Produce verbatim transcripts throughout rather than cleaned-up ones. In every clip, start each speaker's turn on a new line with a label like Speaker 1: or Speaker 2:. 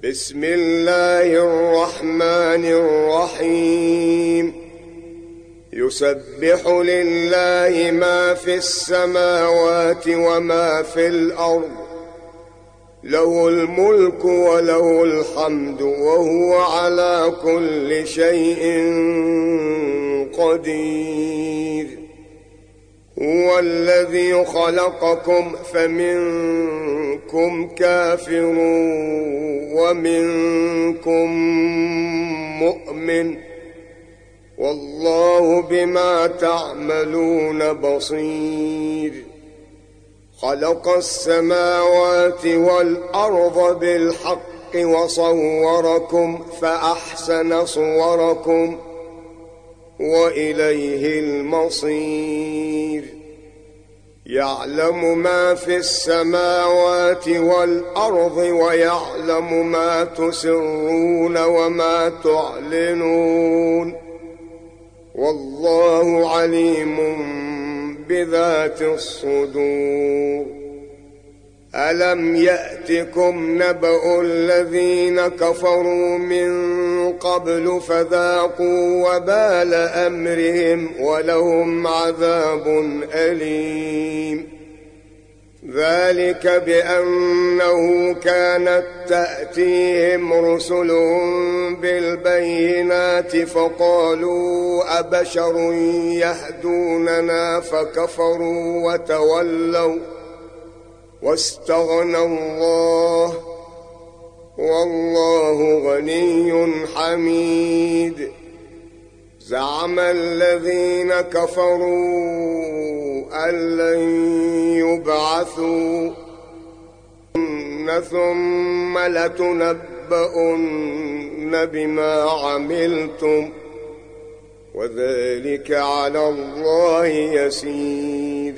Speaker 1: بسم الله الرحمن الرحيم يسبح لله ما في السماوات وما في الأرض له الملك وله الحمد وهو على كل شيء قدير هو الذي خلقكم فمنكم كافر ومنكم مؤمن والله بما تعملون بصير خلق السماوات والأرض بالحق وصوركم فأحسن صوركم وإليه المصير يعلم ما في السماوات والأرض ويعلم ما تسرون وما تعلنون والله عليم بذات الصدور ألم يأتكم نبأ الذين كفروا من قبل فذاقوا وبال أمرهم ولهم عذاب أليم ذلك بأنه كانت تأتيهم رسلهم بالبينات فقالوا أبشر يهدوننا فكفروا وتولوا واستغنى الله والله غني حميد زعم الذين كفروا أن لن يبعثوا ثم لتنبؤن بما عملتم وذلك على الله يسير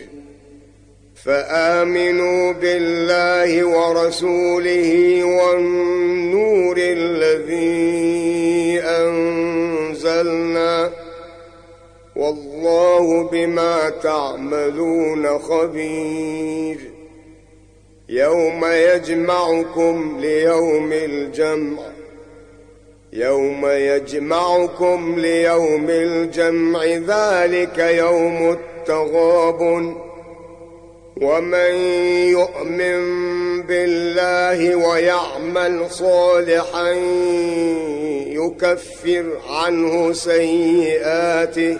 Speaker 1: فآمنوا بالله ورسوله والنور الذي أنزلنا والله بما تعملون خبير يوم يجمعكم ليوم الجمع يوم يجمعكم ليوم الجمع ذلك يوم التغابن ومن يؤمن بالله ويعمل صالحا يكفر عنه سيئاته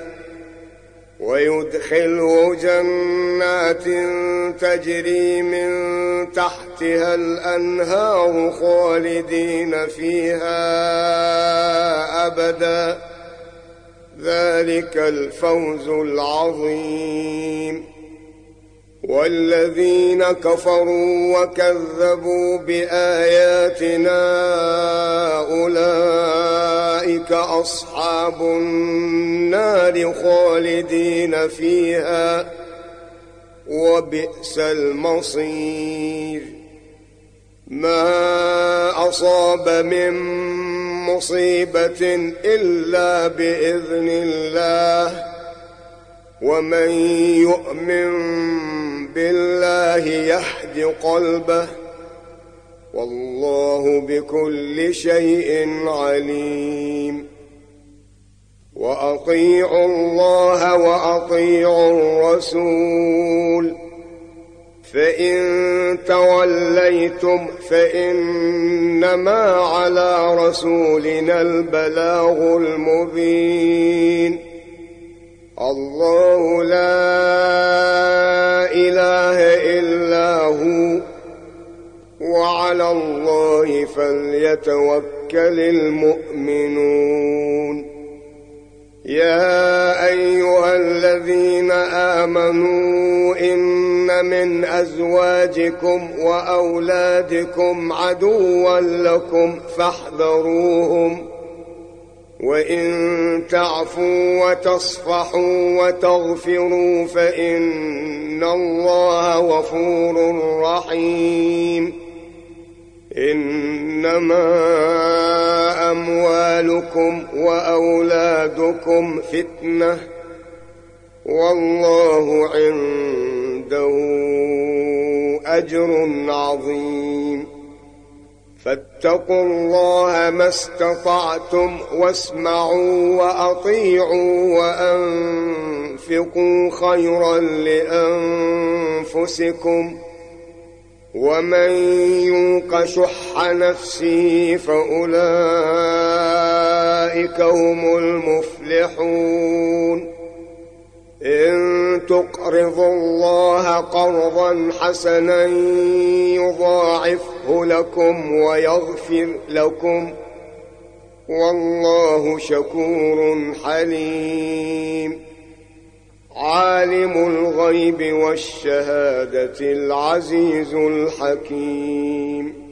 Speaker 1: ويدخله جنات تجري من تحتها الأنهار خالدين فيها أبدا ذلك الفوز العظيم والذين كفروا وكذبوا بآياتنا أولئك أصحاب النار خالدين فيها وبئس المصير ما أصاب من مصيبة إلا بإذن الله ومن يؤمن بالله يهد قلبه والله بكل شيء عليم وأطيعوا الله وأطيعوا الرسول فإن توليتم فإنما على رسولنا البلاغ المبين الله لا إله إلا هو وعلى الله فليتوكل المؤمنون يا أيها الذين آمنوا إن من أزواجكم وأولادكم عدوا لكم فاحذروهم وإن تعفوا وتصفحوا وتغفروا فإن الله غفور رحيم إنما أموالكم وأولادكم فتنة والله عنده أجر عظيم فاتقوا الله ما استطعتم واسمعوا وأطيعوا وأنفقوا خيرا لأنفسكم ومن يوق شح نفسه فأولئك هم المفلحون إن تقرضوا الله قرضا حسنا يضاعفه لكم ويغفر لكم والله شكور حليم عالم الغيب والشهادة العزيز الحكيم